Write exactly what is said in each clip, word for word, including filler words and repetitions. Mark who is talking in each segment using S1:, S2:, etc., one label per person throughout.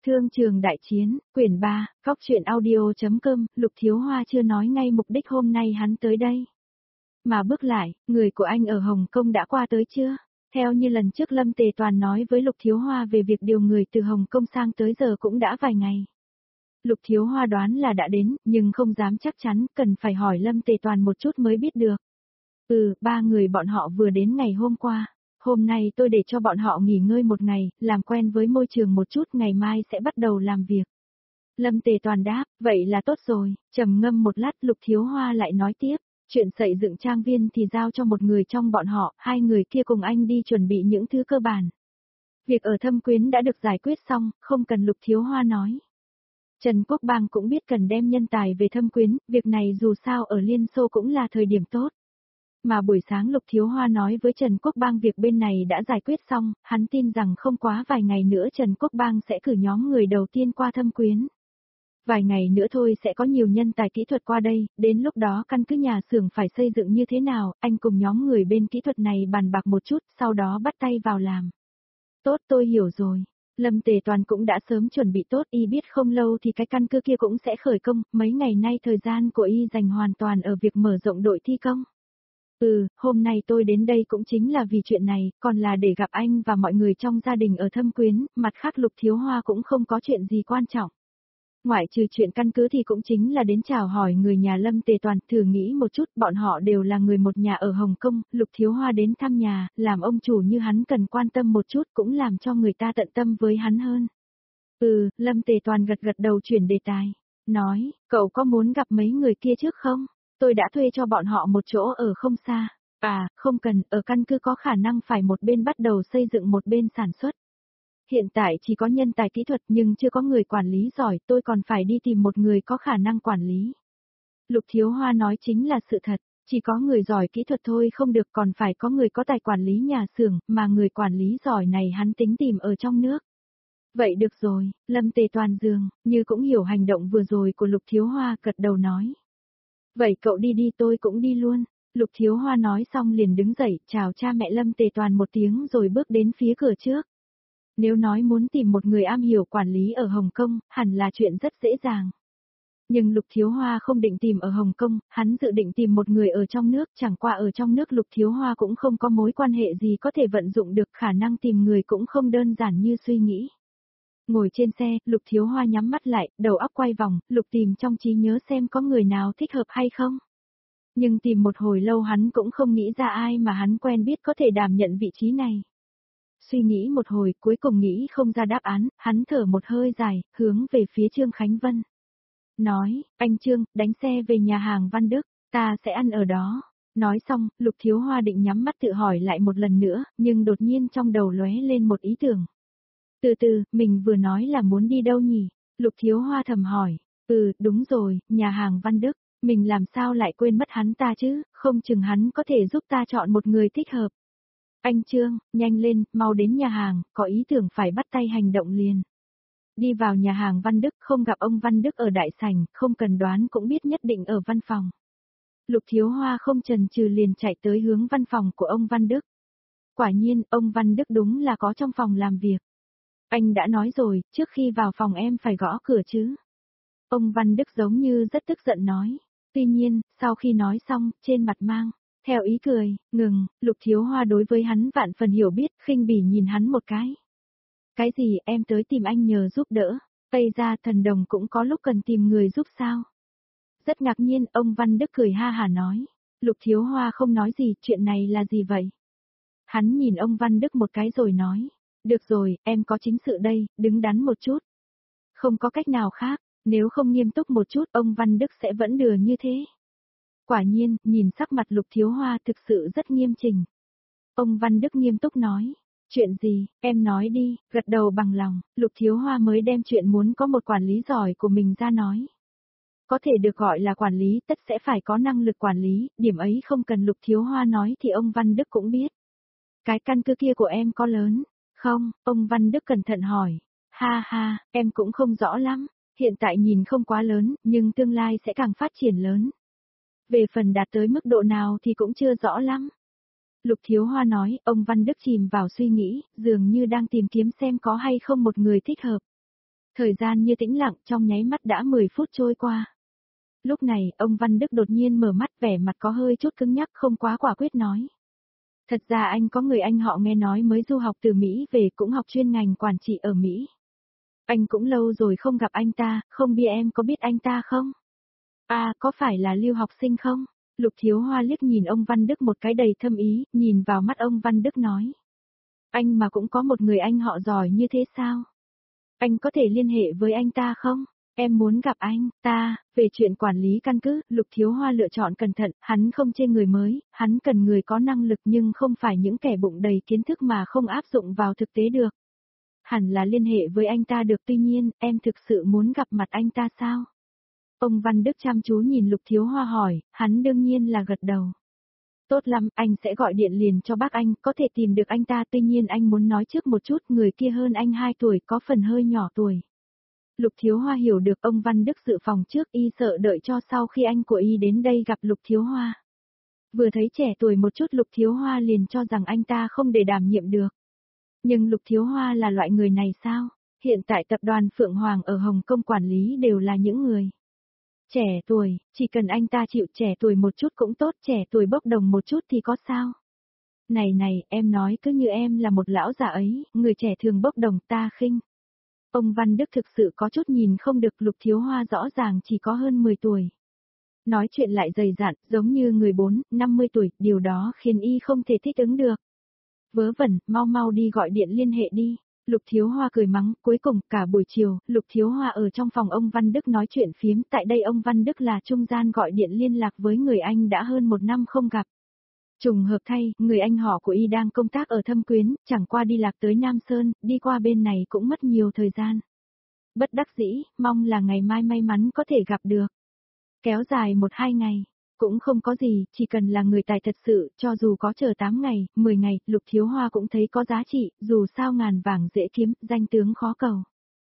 S1: Thương trường đại chiến, quyển ba, góc truyện audio.com, Lục Thiếu Hoa chưa nói ngay mục đích hôm nay hắn tới đây. Mà bước lại, người của anh ở Hồng Kông đã qua tới chưa? Theo như lần trước Lâm Tề Toàn nói với Lục Thiếu Hoa về việc điều người từ Hồng Kông sang tới giờ cũng đã vài ngày. Lục Thiếu Hoa đoán là đã đến, nhưng không dám chắc chắn, cần phải hỏi Lâm Tề Toàn một chút mới biết được. Ừ, ba người bọn họ vừa đến ngày hôm qua. Hôm nay tôi để cho bọn họ nghỉ ngơi một ngày, làm quen với môi trường một chút, ngày mai sẽ bắt đầu làm việc. Lâm Tề Toàn đáp, vậy là tốt rồi. Trầm ngâm một lát, Lục Thiếu Hoa lại nói tiếp, chuyện xây dựng trang viên thì giao cho một người trong bọn họ, hai người kia cùng anh đi chuẩn bị những thứ cơ bản. Việc ở Thâm Quyến đã được giải quyết xong, không cần Lục Thiếu Hoa nói. Trần Quốc Bang cũng biết cần đem nhân tài về Thâm Quyến, việc này dù sao ở Liên Xô cũng là thời điểm tốt. Mà buổi sáng Lục Thiếu Hoa nói với Trần Quốc Bang việc bên này đã giải quyết xong, hắn tin rằng không quá vài ngày nữa Trần Quốc Bang sẽ cử nhóm người đầu tiên qua Thâm Quyến. Vài ngày nữa thôi sẽ có nhiều nhân tài kỹ thuật qua đây, đến lúc đó căn cứ nhà xưởng phải xây dựng như thế nào, anh cùng nhóm người bên kỹ thuật này bàn bạc một chút, sau đó bắt tay vào làm. Tốt, tôi hiểu rồi. Lâm Tề Toàn cũng đã sớm chuẩn bị tốt, y biết không lâu thì cái căn cứ kia cũng sẽ khởi công, mấy ngày nay thời gian của y dành hoàn toàn ở việc mở rộng đội thi công. Ừ, hôm nay tôi đến đây cũng chính là vì chuyện này, còn là để gặp anh và mọi người trong gia đình ở Thâm Quyến, mặt khác Lục Thiếu Hoa cũng không có chuyện gì quan trọng. Ngoại trừ chuyện căn cứ thì cũng chính là đến chào hỏi người nhà Lâm Tề Toàn, thử nghĩ một chút, bọn họ đều là người một nhà ở Hồng Kông, Lục Thiếu Hoa đến thăm nhà, làm ông chủ như hắn cần quan tâm một chút cũng làm cho người ta tận tâm với hắn hơn. Ừ, Lâm Tề Toàn gật gật đầu chuyển đề tài, nói, cậu có muốn gặp mấy người kia trước không? Tôi đã thuê cho bọn họ một chỗ ở không xa. À, không cần, ở căn cứ có khả năng phải một bên bắt đầu xây dựng một bên sản xuất. Hiện tại chỉ có nhân tài kỹ thuật nhưng chưa có người quản lý giỏi, tôi còn phải đi tìm một người có khả năng quản lý. Lục Thiếu Hoa nói chính là sự thật, chỉ có người giỏi kỹ thuật thôi không được, còn phải có người có tài quản lý nhà xưởng, mà người quản lý giỏi này hắn tính tìm ở trong nước. Vậy được rồi, Lâm Tề Toàn dường, như cũng hiểu hành động vừa rồi của Lục Thiếu Hoa, gật đầu nói. Vậy cậu đi đi, tôi cũng đi luôn. Lục Thiếu Hoa nói xong liền đứng dậy, chào cha mẹ Lâm Tề Toàn một tiếng rồi bước đến phía cửa trước. Nếu nói muốn tìm một người am hiểu quản lý ở Hồng Kông, hẳn là chuyện rất dễ dàng. Nhưng Lục Thiếu Hoa không định tìm ở Hồng Kông, hắn dự định tìm một người ở trong nước, chẳng qua ở trong nước Lục Thiếu Hoa cũng không có mối quan hệ gì có thể vận dụng được, khả năng tìm người cũng không đơn giản như suy nghĩ. Ngồi trên xe, Lục Thiếu Hoa nhắm mắt lại, đầu óc quay vòng, Lục tìm trong trí nhớ xem có người nào thích hợp hay không. Nhưng tìm một hồi lâu hắn cũng không nghĩ ra ai mà hắn quen biết có thể đảm nhận vị trí này. Suy nghĩ một hồi, cuối cùng nghĩ không ra đáp án, hắn thở một hơi dài, hướng về phía Trương Khánh Vân. Nói, anh Trương, đánh xe về nhà hàng Văn Đức, ta sẽ ăn ở đó. Nói xong, Lục Thiếu Hoa định nhắm mắt tự hỏi lại một lần nữa, nhưng đột nhiên trong đầu lóe lên một ý tưởng. Từ từ, mình vừa nói là muốn đi đâu nhỉ? Lục Thiếu Hoa thầm hỏi. Ừ, đúng rồi, nhà hàng Văn Đức, mình làm sao lại quên mất hắn ta chứ, không chừng hắn có thể giúp ta chọn một người thích hợp. Anh Trương, nhanh lên, mau đến nhà hàng, có ý tưởng phải bắt tay hành động liền. Đi vào nhà hàng Văn Đức, không gặp ông Văn Đức ở đại sảnh, không cần đoán cũng biết nhất định ở văn phòng. Lục Thiếu Hoa không chần chừ liền chạy tới hướng văn phòng của ông Văn Đức. Quả nhiên, ông Văn Đức đúng là có trong phòng làm việc. Anh đã nói rồi, trước khi vào phòng em phải gõ cửa chứ. Ông Văn Đức giống như rất tức giận nói. Tuy nhiên, sau khi nói xong, trên mặt mang, theo ý cười, ngừng, Lục Thiếu Hoa đối với hắn vạn phần hiểu biết, khinh bỉ nhìn hắn một cái. Cái gì, em tới tìm anh nhờ giúp đỡ, Tây ra thần đồng cũng có lúc cần tìm người giúp sao? Rất ngạc nhiên, ông Văn Đức cười ha hả nói. Lục Thiếu Hoa không nói gì, chuyện này là gì vậy? Hắn nhìn ông Văn Đức một cái rồi nói. Được rồi, em có chính sự đây, đứng đắn một chút. Không có cách nào khác, nếu không nghiêm túc một chút ông Văn Đức sẽ vẫn đừa như thế. Quả nhiên, nhìn sắc mặt Lục Thiếu Hoa thực sự rất nghiêm chỉnh. Ông Văn Đức nghiêm túc nói. Chuyện gì, em nói đi, gật đầu bằng lòng, Lục Thiếu Hoa mới đem chuyện muốn có một quản lý giỏi của mình ra nói. Có thể được gọi là quản lý tất sẽ phải có năng lực quản lý, điểm ấy không cần Lục Thiếu Hoa nói thì ông Văn Đức cũng biết. Cái căn cứ kia của em có lớn? Không, ông Văn Đức cẩn thận hỏi. Ha ha, em cũng không rõ lắm, hiện tại nhìn không quá lớn, nhưng tương lai sẽ càng phát triển lớn. Về phần đạt tới mức độ nào thì cũng chưa rõ lắm. Lục Thiếu Hoa nói, ông Văn Đức chìm vào suy nghĩ, dường như đang tìm kiếm xem có hay không một người thích hợp. Thời gian như tĩnh lặng trong nháy mắt đã mười phút trôi qua. Lúc này, ông Văn Đức đột nhiên mở mắt vẻ mặt có hơi chút cứng nhắc không quá quả quyết nói. Thật ra anh có người anh họ nghe nói mới du học từ Mỹ về cũng học chuyên ngành quản trị ở Mỹ. Anh cũng lâu rồi không gặp anh ta, không biết em có biết anh ta không? À, có phải là lưu học sinh không? Lục Thiếu Hoa liếc nhìn ông Văn Đức một cái đầy thâm ý, nhìn vào mắt ông Văn Đức nói. Anh mà cũng có một người anh họ giỏi như thế sao? Anh có thể liên hệ với anh ta không? Em muốn gặp anh, ta, về chuyện quản lý căn cứ, Lục Thiếu Hoa lựa chọn cẩn thận, hắn không chê người mới, hắn cần người có năng lực nhưng không phải những kẻ bụng đầy kiến thức mà không áp dụng vào thực tế được. Hẳn là liên hệ với anh ta được, tuy nhiên, em thực sự muốn gặp mặt anh ta sao? Ông Văn Đức chăm chú nhìn Lục Thiếu Hoa hỏi, hắn đương nhiên là gật đầu. Tốt lắm, anh sẽ gọi điện liền cho bác anh, có thể tìm được anh ta, tuy nhiên anh muốn nói trước một chút, người kia hơn anh hai tuổi, có phần hơi nhỏ tuổi. Lục Thiếu Hoa hiểu được ông Văn Đức dự phòng trước, y sợ đợi cho sau khi anh của y đến đây gặp Lục Thiếu Hoa. Vừa thấy trẻ tuổi một chút Lục Thiếu Hoa liền cho rằng anh ta không để đảm nhiệm được. Nhưng Lục Thiếu Hoa là loại người này sao? Hiện tại tập đoàn Phượng Hoàng ở Hồng Kông quản lý đều là những người trẻ tuổi, chỉ cần anh ta chịu trẻ tuổi một chút cũng tốt, trẻ tuổi bốc đồng một chút thì có sao? Này này, em nói cứ như em là một lão già ấy, người trẻ thường bốc đồng ta khinh. Ông Văn Đức thực sự có chút nhìn không được, Lục Thiếu Hoa rõ ràng chỉ có hơn mười tuổi. Nói chuyện lại dày dặn, giống như người bốn, năm mươi tuổi, điều đó khiến y không thể thích ứng được. Vớ vẩn, mau mau đi gọi điện liên hệ đi. Lục Thiếu Hoa cười mắng, cuối cùng cả buổi chiều, Lục Thiếu Hoa ở trong phòng ông Văn Đức nói chuyện phiếm, tại đây ông Văn Đức là trung gian gọi điện liên lạc với người anh đã hơn một năm không gặp. Trùng hợp thay, người anh họ của y đang công tác ở Thâm Quyến, chẳng qua đi lạc tới Nam Sơn, đi qua bên này cũng mất nhiều thời gian. Bất đắc dĩ, mong là ngày mai may mắn có thể gặp được. Kéo dài một hai ngày, cũng không có gì, chỉ cần là người tài thật sự, cho dù có chờ tám ngày, mười ngày, Lục Thiếu Hoa cũng thấy có giá trị, dù sao ngàn vàng dễ kiếm, danh tướng khó cầu.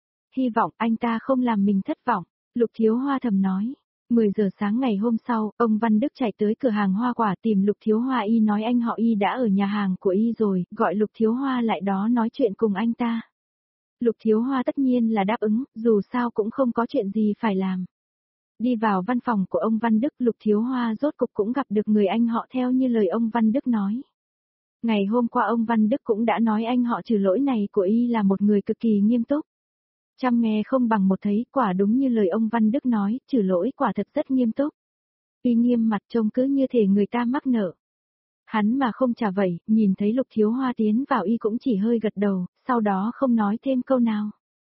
S1: Hy vọng anh ta không làm mình thất vọng, Lục Thiếu Hoa thầm nói. mười giờ sáng ngày hôm sau, ông Văn Đức chạy tới cửa hàng hoa quả tìm Lục Thiếu Hoa, y nói anh họ y đã ở nhà hàng của y rồi, gọi Lục Thiếu Hoa lại đó nói chuyện cùng anh ta. Lục Thiếu Hoa tất nhiên là đáp ứng, dù sao cũng không có chuyện gì phải làm. Đi vào văn phòng của ông Văn Đức, Lục Thiếu Hoa rốt cục cũng gặp được người anh họ theo như lời ông Văn Đức nói. Ngày hôm qua ông Văn Đức cũng đã nói anh họ Trừ Lỗi này của y là một người cực kỳ nghiêm túc. Chăm nghe không bằng một thấy, quả đúng như lời ông Văn Đức nói, Trừ Lỗi quả thật rất nghiêm túc. Y nghiêm mặt trông cứ như thể người ta mắc nợ. Hắn mà không trả vậy, nhìn thấy Lục Thiếu Hoa tiến vào y cũng chỉ hơi gật đầu, sau đó không nói thêm câu nào.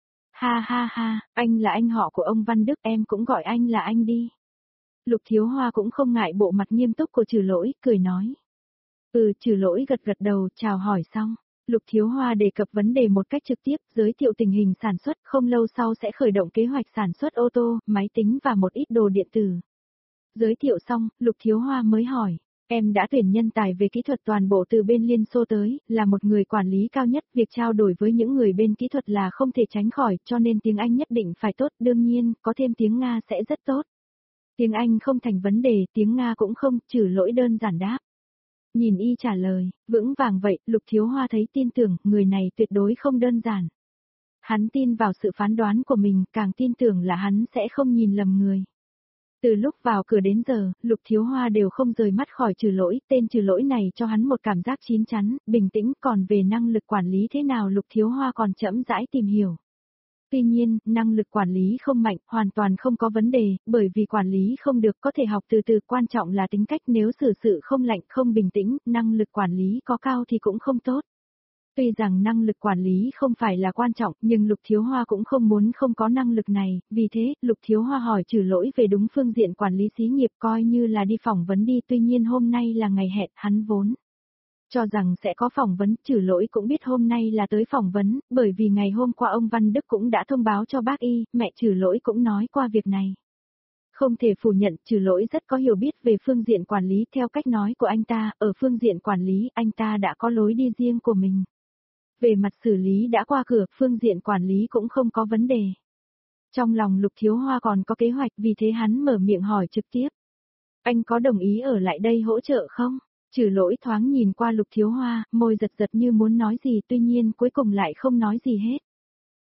S1: Ha ha ha, anh là anh họ của ông Văn Đức, em cũng gọi anh là anh đi. Lục Thiếu Hoa cũng không ngại bộ mặt nghiêm túc của Trừ Lỗi, cười nói. Ừ, Trừ Lỗi gật gật đầu, chào hỏi xong. Lục Thiếu Hoa đề cập vấn đề một cách trực tiếp, giới thiệu tình hình sản xuất, không lâu sau sẽ khởi động kế hoạch sản xuất ô tô, máy tính và một ít đồ điện tử. Giới thiệu xong, Lục Thiếu Hoa mới hỏi, em đã tuyển nhân tài về kỹ thuật toàn bộ từ bên Liên Xô tới, là một người quản lý cao nhất, việc trao đổi với những người bên kỹ thuật là không thể tránh khỏi, cho nên tiếng Anh nhất định phải tốt, đương nhiên, có thêm tiếng Nga sẽ rất tốt. Tiếng Anh không thành vấn đề, tiếng Nga cũng không, Trừ Lỗi đơn giản đáp. Nhìn y trả lời, vững vàng vậy, Lục Thiếu Hoa thấy tin tưởng, người này tuyệt đối không đơn giản. Hắn tin vào sự phán đoán của mình, càng tin tưởng là hắn sẽ không nhìn lầm người. Từ lúc vào cửa đến giờ, Lục Thiếu Hoa đều không rời mắt khỏi Trừ Lỗi, tên Trừ Lỗi này cho hắn một cảm giác chín chắn, bình tĩnh, còn về năng lực quản lý thế nào Lục Thiếu Hoa còn chậm rãi tìm hiểu. Tuy nhiên, năng lực quản lý không mạnh, hoàn toàn không có vấn đề, bởi vì quản lý không được có thể học từ từ, quan trọng là tính cách, nếu xử sự không lạnh, không bình tĩnh, năng lực quản lý có cao thì cũng không tốt. Tuy rằng năng lực quản lý không phải là quan trọng, nhưng Lục Thiếu Hoa cũng không muốn không có năng lực này, vì thế, Lục Thiếu Hoa hỏi Trừ Lỗi về đúng phương diện quản lý xí nghiệp, coi như là đi phỏng vấn đi, tuy nhiên hôm nay là ngày hẹn, hắn vốn cho rằng sẽ có phỏng vấn, Trừ Lỗi cũng biết hôm nay là tới phỏng vấn, bởi vì ngày hôm qua ông Văn Đức cũng đã thông báo cho bác y, mẹ Trừ Lỗi cũng nói qua việc này. Không thể phủ nhận, Trừ Lỗi rất có hiểu biết về phương diện quản lý, theo cách nói của anh ta, ở phương diện quản lý, anh ta đã có lối đi riêng của mình. Về mặt xử lý đã qua cửa, phương diện quản lý cũng không có vấn đề. Trong lòng Lục Thiếu Hoa còn có kế hoạch, vì thế hắn mở miệng hỏi trực tiếp. Anh có đồng ý ở lại đây hỗ trợ không? Trừ Lỗi thoáng nhìn qua Lục Thiếu Hoa, môi giật giật như muốn nói gì, tuy nhiên cuối cùng lại không nói gì hết.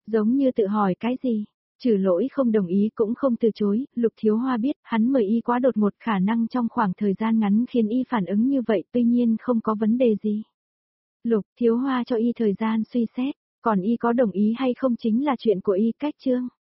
S1: Giống như tự hỏi cái gì? Trừ lỗi không đồng ý cũng không từ chối, Lục Thiếu Hoa biết hắn mời y quá đột ngột khả năng trong khoảng thời gian ngắn khiến y phản ứng như vậy tuy nhiên không có vấn đề gì. Lục Thiếu Hoa cho y thời gian suy xét, còn y có đồng ý hay không chính là chuyện của y. Cách chương